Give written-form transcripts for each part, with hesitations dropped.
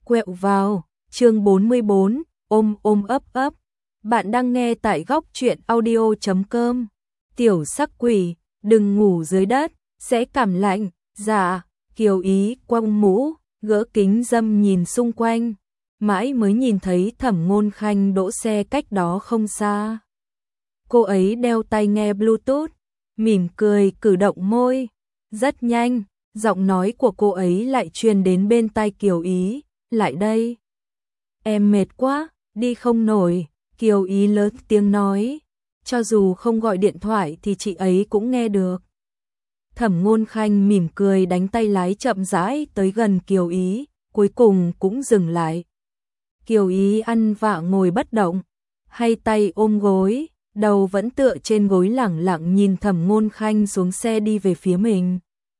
Quẹo vào, chương 44, ôm ôm ấp ấp. Bạn đang nghe tại góc truyện audio.com. Tiểu sắc quỷ, đừng ngủ dưới đất, sẽ cảm lạnh. Dạ, Kiều Ý quăng mũ, gỡ kính râm nhìn xung quanh. Mãi mới nhìn thấy Thẩm Ngôn Khanh đỗ xe cách đó không xa. Cô ấy đeo tai nghe Bluetooth, mỉm cười cử động môi. Rất nhanh, giọng nói của cô ấy lại truyền đến bên tai Kiều Ý. Lại đây. Em mệt quá, đi không nổi, Kiều Ý lớn tiếng nói. Cho dù không gọi điện thoại thì chị ấy cũng nghe được. Thẩm Ngôn Khanh mỉm cười đánh tay lái chậm rãi tới gần Kiều Ý, cuối cùng cũng dừng lại. Kiều Ý ăn vạ ngồi bất động, hai tay ôm gối, đầu vẫn tựa trên gối lẳng lặng nhìn Thẩm Ngôn Khanh xuống xe đi về phía mình.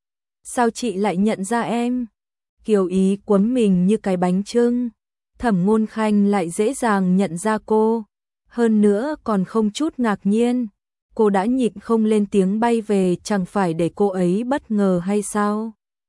Sao chị lại nhận ra em? Kiều Ý quấn mình như cái bánh chưng. Thẩm Ngôn Khanh lại dễ dàng nhận ra cô, hơn nữa còn không chút ngạc nhiên. Cô đã nhịn không lên tiếng bay về, chẳng phải để cô ấy bất ngờ hay sao?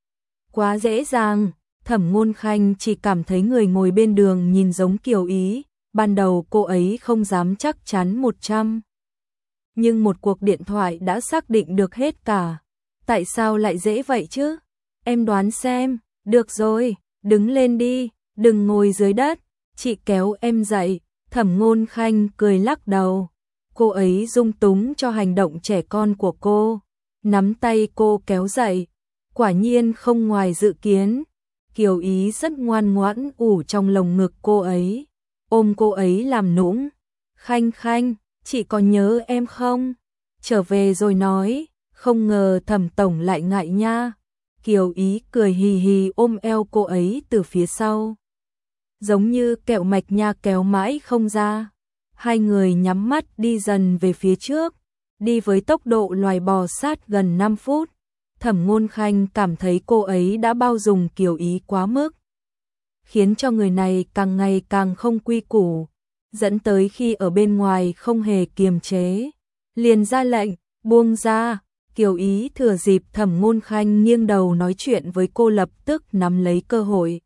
Quá dễ dàng. Thẩm Ngôn Khanh chỉ cảm thấy người ngồi bên đường nhìn giống Kiều Ý. Ban đầu cô ấy không dám chắc chắn 100. Nhưng một cuộc điện thoại đã xác định được hết cả. Tại sao lại dễ vậy chứ? Em đoán xem. Được rồi, đứng lên đi, đừng ngồi dưới đất. Chị kéo em dậy. Thẩm Ngôn Khanh cười lắc đầu. Cô ấy dung túng cho hành động trẻ con của cô, nắm tay cô kéo dậy. Quả nhiên không ngoài dự kiến. Kiều Ý rất ngoan ngoãn ủ trong lồng ngực cô ấy, ôm cô ấy làm nũng. Khanh Khanh, chị còn nhớ em không? Trở về rồi nói, không ngờ Thẩm tổng lại ngại nha. Kiều Ý cười hì hì ôm eo cô ấy từ phía sau. Giống như kẹo mạch nha, kéo mãi không ra. Hai người nhắm mắt đi dần về phía trước, đi với tốc độ loài bò sát gần 5 phút. Thẩm Ngôn Khanh cảm thấy cô ấy đã bao dung Kiều Ý quá mức, khiến cho người này càng ngày càng không quy củ, dẫn tới khi ở bên ngoài không hề kiềm chế, liền ra lệnh, buông ra. Kiều Ý thừa dịp Thẩm Ngôn Khanh nghiêng đầu nói chuyện với cô lập tức nắm lấy cơ hội.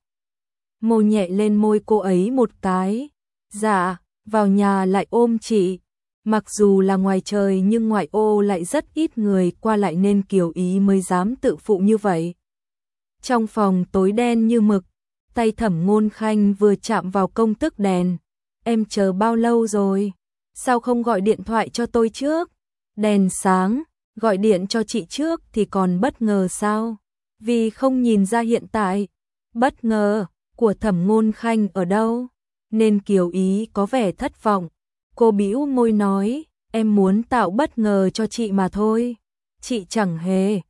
Môi nhẹ lên môi cô ấy một cái. Dạ, vào nhà lại ôm chị. Mặc dù là ngoài trời nhưng ngoại ô lại rất ít người qua lại nên Kiều Ý mới dám tự phụ như vậy. Trong phòng tối đen như mực, tay Thẩm Ngôn Khanh vừa chạm vào công tắc đèn. Em chờ bao lâu rồi? Sao không gọi điện thoại cho tôi trước? Đèn sáng, gọi điện cho chị trước thì còn bất ngờ sao? Vì không nhìn ra hiện tại bất ngờ của Thẩm Ngôn Khanh ở đâu, nên Kiều Ý có vẻ thất vọng. Cô bĩu môi nói, em muốn tạo bất ngờ cho chị mà thôi. Chị chẳng hề.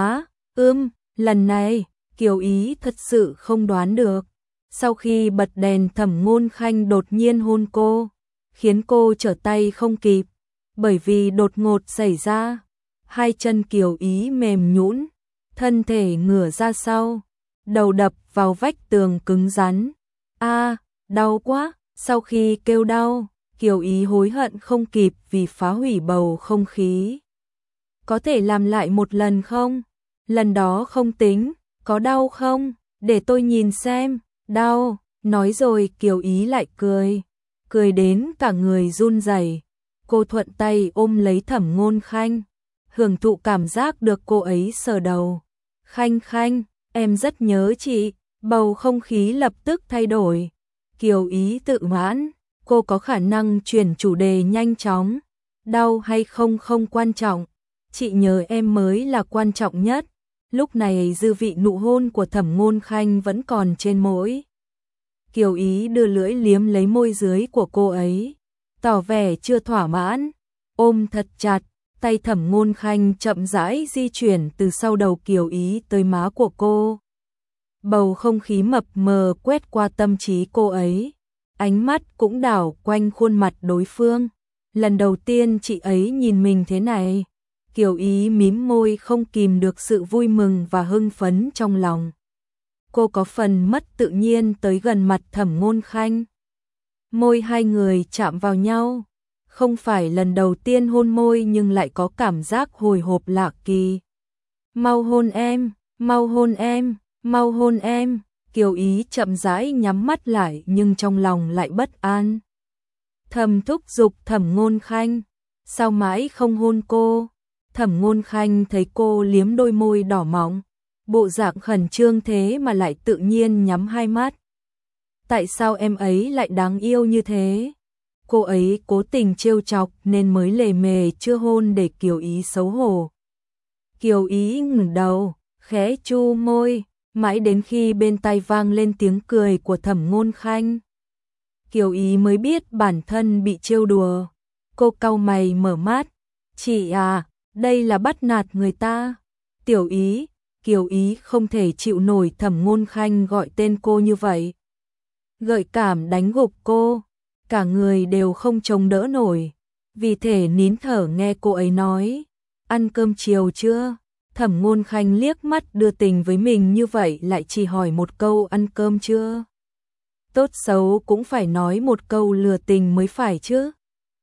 Lần này, Kiều Ý thật sự không đoán được. Sau khi bật đèn, Thẩm Ngôn Khanh đột nhiên hôn cô, khiến cô trở tay không kịp. Bởi vì đột ngột xảy ra, hai chân Kiều Ý mềm nhũn, thân thể ngửa ra sau, đầu đập vào vách tường cứng rắn. Đau quá. Sau khi kêu đau, Kiều Ý hối hận không kịp vì phá hủy bầu không khí. Có thể làm lại một lần không? Lần đó không tính. Có đau không? Để tôi nhìn xem. Đau. Nói rồi Kiều Ý lại cười. Cười đến cả người run rẩy. Cô thuận tay ôm lấy Thẩm Ngôn Khanh, hưởng thụ cảm giác được cô ấy sờ đầu. Khanh Khanh, em rất nhớ chị. Bầu không khí lập tức thay đổi. Kiều Ý tự mãn, cô có khả năng chuyển chủ đề nhanh chóng. Đau hay không không quan trọng, chị nhớ em mới là quan trọng nhất. Lúc này dư vị nụ hôn của Thẩm Ngôn Khanh vẫn còn trên môi. Kiều Ý đưa lưỡi liếm lấy môi dưới của cô ấy, tỏ vẻ chưa thỏa mãn. Ôm thật chặt, tay Thẩm Ngôn Khanh chậm rãi di chuyển từ sau đầu Kiều Ý tới má của cô. Bầu không khí mập mờ quét qua tâm trí cô ấy, ánh mắt cũng đảo quanh khuôn mặt đối phương. Lần đầu tiên chị ấy nhìn mình thế này, Kiều Ý mím môi không kìm được sự vui mừng và hưng phấn trong lòng. Cô có phần mất tự nhiên tới gần mặt Thẩm Ngôn Khanh. Môi hai người chạm vào nhau, không phải lần đầu tiên hôn môi nhưng lại có cảm giác hồi hộp lạ kỳ. Mau hôn em, mau hôn em. Mau hôn em, Kiều Ý chậm rãi nhắm mắt lại nhưng trong lòng lại bất an. Thầm thúc giục Thẩm Ngôn Khanh, sao mãi không hôn cô? Thẩm Ngôn Khanh thấy cô liếm đôi môi đỏ mọng, bộ dạng khẩn trương thế mà lại tự nhiên nhắm hai mắt. Tại sao em ấy lại đáng yêu như thế? Cô ấy cố tình trêu chọc nên mới lề mề chưa hôn để Kiều Ý xấu hổ. Kiều Ý ngẩng đầu, khẽ chu môi, mãi đến khi bên tai vang lên tiếng cười của Thẩm Ngôn Khanh. Kiều Ý mới biết bản thân bị trêu đùa. Cô cau mày mở mắt. Chị à, đây là bắt nạt người ta. Tiểu Ý, Kiều Ý không thể chịu nổi Thẩm Ngôn Khanh gọi tên cô như vậy. Gợi cảm đánh gục cô, cả người đều không chống đỡ nổi. Vì thể nín thở nghe cô ấy nói, ăn cơm chiều chưa? Thẩm Ngôn Khanh liếc mắt đưa tình với mình như vậy lại chỉ hỏi một câu ăn cơm chưa? Tốt xấu cũng phải nói một câu lừa tình mới phải chứ.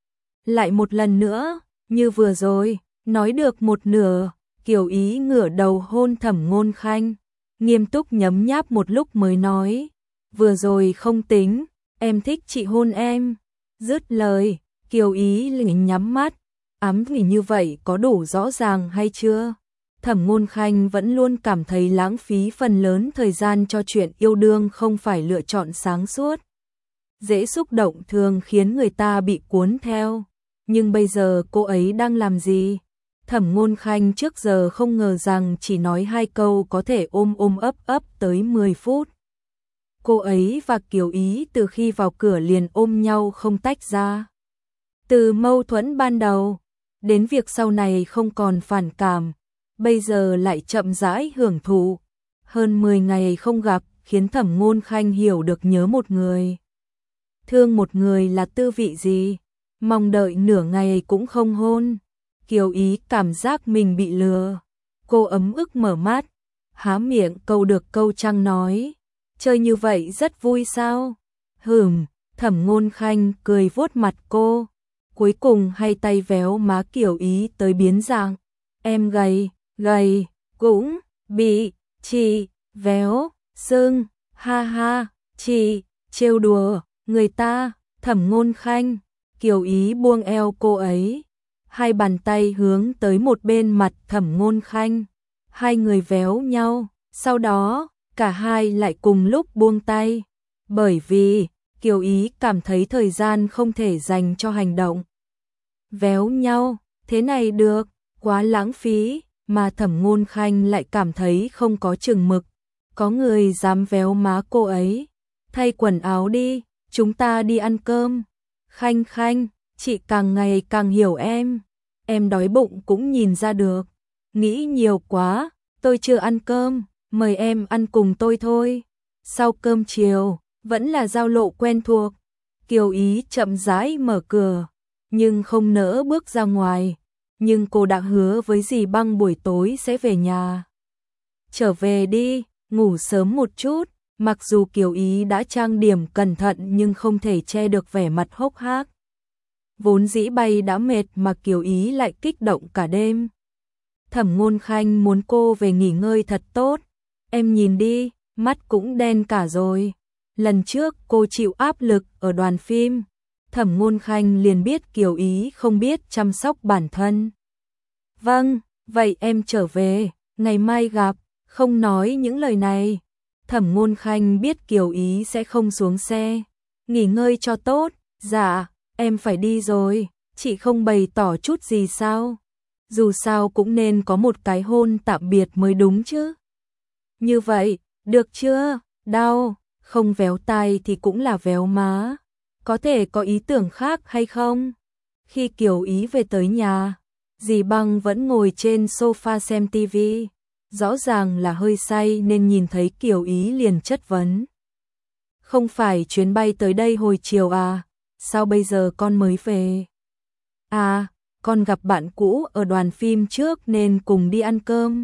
Lại một lần nữa, như vừa rồi, nói được một nửa, Kiều Ý ngửa đầu hôn Thẩm Ngôn Khanh, nghiêm túc nhấm nháp một lúc mới nói, vừa rồi không tính, em thích chị hôn em. Dứt lời, Kiều Ý liền nhắm mắt, ám nghỉ như vậy có đủ rõ ràng hay chưa? Thẩm Ngôn Khanh vẫn luôn cảm thấy lãng phí phần lớn thời gian cho chuyện yêu đương không phải lựa chọn sáng suốt. Dễ xúc động thường khiến người ta bị cuốn theo. Nhưng bây giờ cô ấy đang làm gì? Thẩm Ngôn Khanh trước giờ không ngờ rằng chỉ nói 2 câu có thể ôm ôm ấp ấp tới 10 phút. Cô ấy và Kiều Ý từ khi vào cửa liền ôm nhau không tách ra. Từ mâu thuẫn ban đầu, đến việc sau này không còn phản cảm, bây giờ lại chậm rãi hưởng thụ. Hơn 10 ngày không gặp khiến Thẩm Ngôn Khanh hiểu được nhớ một người, thương một người là tư vị gì, mong đợi nửa ngày cũng không hôn. Kiều Ý cảm giác mình bị lừa. Cô ấm ức mở mắt, há miệng câu được câu trăng nói, chơi như vậy rất vui sao? Thẩm Ngôn Khanh cười vuốt mặt cô, cuối cùng hay tay véo má Kiều Ý tới biến dạng. Em gầy, cũng bị chị véo, sưng, ha ha, chị trêu đùa người ta. Thẩm Ngôn Khanh, Kiều Ý buông eo cô ấy, hai bàn tay hướng tới một bên mặt Thẩm Ngôn Khanh, hai người véo nhau, sau đó cả hai lại cùng lúc buông tay, bởi vì Kiều Ý cảm thấy thời gian không thể dành cho hành động véo nhau, thế này được, quá lãng phí, mà Thẩm Ngôn Khanh lại cảm thấy không có chừng mực. Có người dám véo má cô ấy. Thay quần áo đi, chúng ta đi ăn cơm. Khanh, chị càng ngày càng hiểu em đói bụng cũng nhìn ra được. Nghĩ nhiều quá, tôi chưa ăn cơm, mời em ăn cùng tôi thôi. Sau cơm chiều, vẫn là giao lộ quen thuộc. Kiều Ý chậm rãi mở cửa, nhưng không nỡ bước ra ngoài. Nhưng cô đã hứa với dì Băng buổi tối sẽ về nhà. Trở về đi, ngủ sớm một chút. Mặc dù Kiều Ý đã trang điểm cẩn thận nhưng không thể che được vẻ mặt hốc hác. Vốn dĩ bay đã mệt mà Kiều Ý lại kích động cả đêm. Thẩm Ngôn Khanh muốn cô về nghỉ ngơi thật tốt. Em nhìn đi, mắt cũng đen cả rồi. Lần trước cô chịu áp lực ở đoàn phim, Thẩm Ngôn Khanh liền biết Kiều Ý không biết chăm sóc bản thân. Vâng, vậy em trở về, ngày mai gặp. Không nói những lời này, Thẩm Ngôn Khanh biết Kiều Ý sẽ không xuống xe. Nghỉ ngơi cho tốt. Dạ, em phải đi rồi, chị không bày tỏ chút gì sao? Dù sao cũng nên có một cái hôn tạm biệt mới đúng chứ. Như vậy, được chưa? Đau, không véo tai thì cũng là véo má. Có thể có ý tưởng khác hay không? Khi Kiều Ý về tới nhà, dì Băng vẫn ngồi trên sofa xem tivi. Rõ ràng là hơi say nên nhìn thấy Kiều Ý liền chất vấn. Không phải chuyến bay tới đây hồi chiều à? Sao bây giờ con mới về? À, con gặp bạn cũ ở đoàn phim trước nên cùng đi ăn cơm.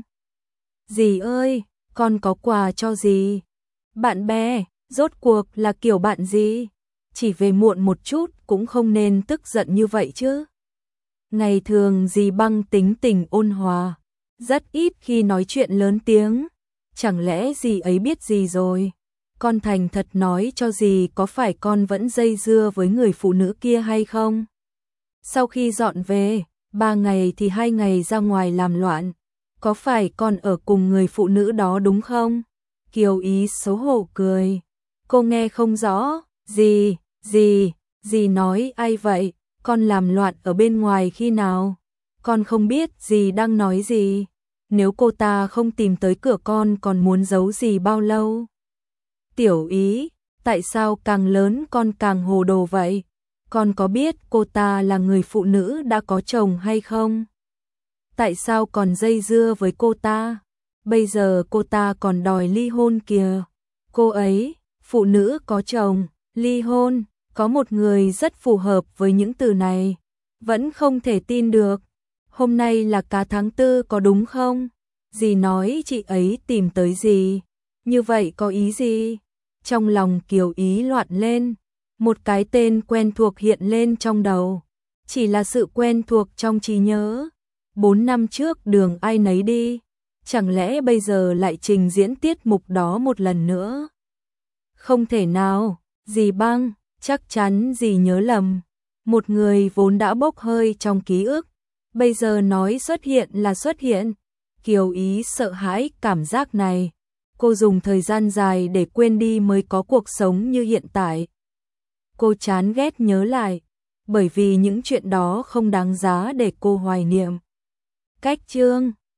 Dì ơi, con có quà cho dì. Bạn bè, rốt cuộc là kiểu bạn gì? Chỉ về muộn một chút cũng không nên tức giận như vậy chứ. Ngày thường dì Băng tính tình ôn hòa, rất ít khi nói chuyện lớn tiếng. Chẳng lẽ dì ấy biết gì rồi? con thành thật nói cho dì có phải con vẫn dây dưa với người phụ nữ kia hay không? Sau khi dọn về, 3 ngày thì 2 ngày ra ngoài làm loạn, có phải con ở cùng người phụ nữ đó đúng không? Kiều Ý xấu hổ cười. Cô nghe không rõ, dì nói ai vậy? Con làm loạn ở bên ngoài khi nào? Con không biết dì đang nói gì. Nếu cô ta không tìm tới cửa con còn muốn giấu gì bao lâu? Tiểu Ý, tại sao càng lớn con càng hồ đồ vậy? Con có biết cô ta là người phụ nữ đã có chồng hay không? Tại sao còn dây dưa với cô ta? Bây giờ cô ta còn đòi ly hôn kìa. Cô ấy, phụ nữ có chồng, ly hôn, có một người rất phù hợp với những từ này. Vẫn không thể tin được. Hôm nay là cả tháng 4 có đúng không? Dì nói chị ấy tìm tới dì. Như vậy có ý gì? Trong lòng Kiều Ý loạn lên. Một cái tên quen thuộc hiện lên trong đầu. Chỉ là sự quen thuộc trong trí nhớ. 4 năm trước đường ai nấy đi. Chẳng lẽ bây giờ lại trình diễn tiết mục đó một lần nữa? Không thể nào, dì Băng, chắc chắn dì nhớ lầm. Một người vốn đã bốc hơi trong ký ức, bây giờ nói xuất hiện là xuất hiện. Kiều Ý sợ hãi cảm giác này. Cô dùng thời gian dài để quên đi mới có cuộc sống như hiện tại. Cô chán ghét nhớ lại, bởi vì những chuyện đó không đáng giá để cô hoài niệm. Cách chương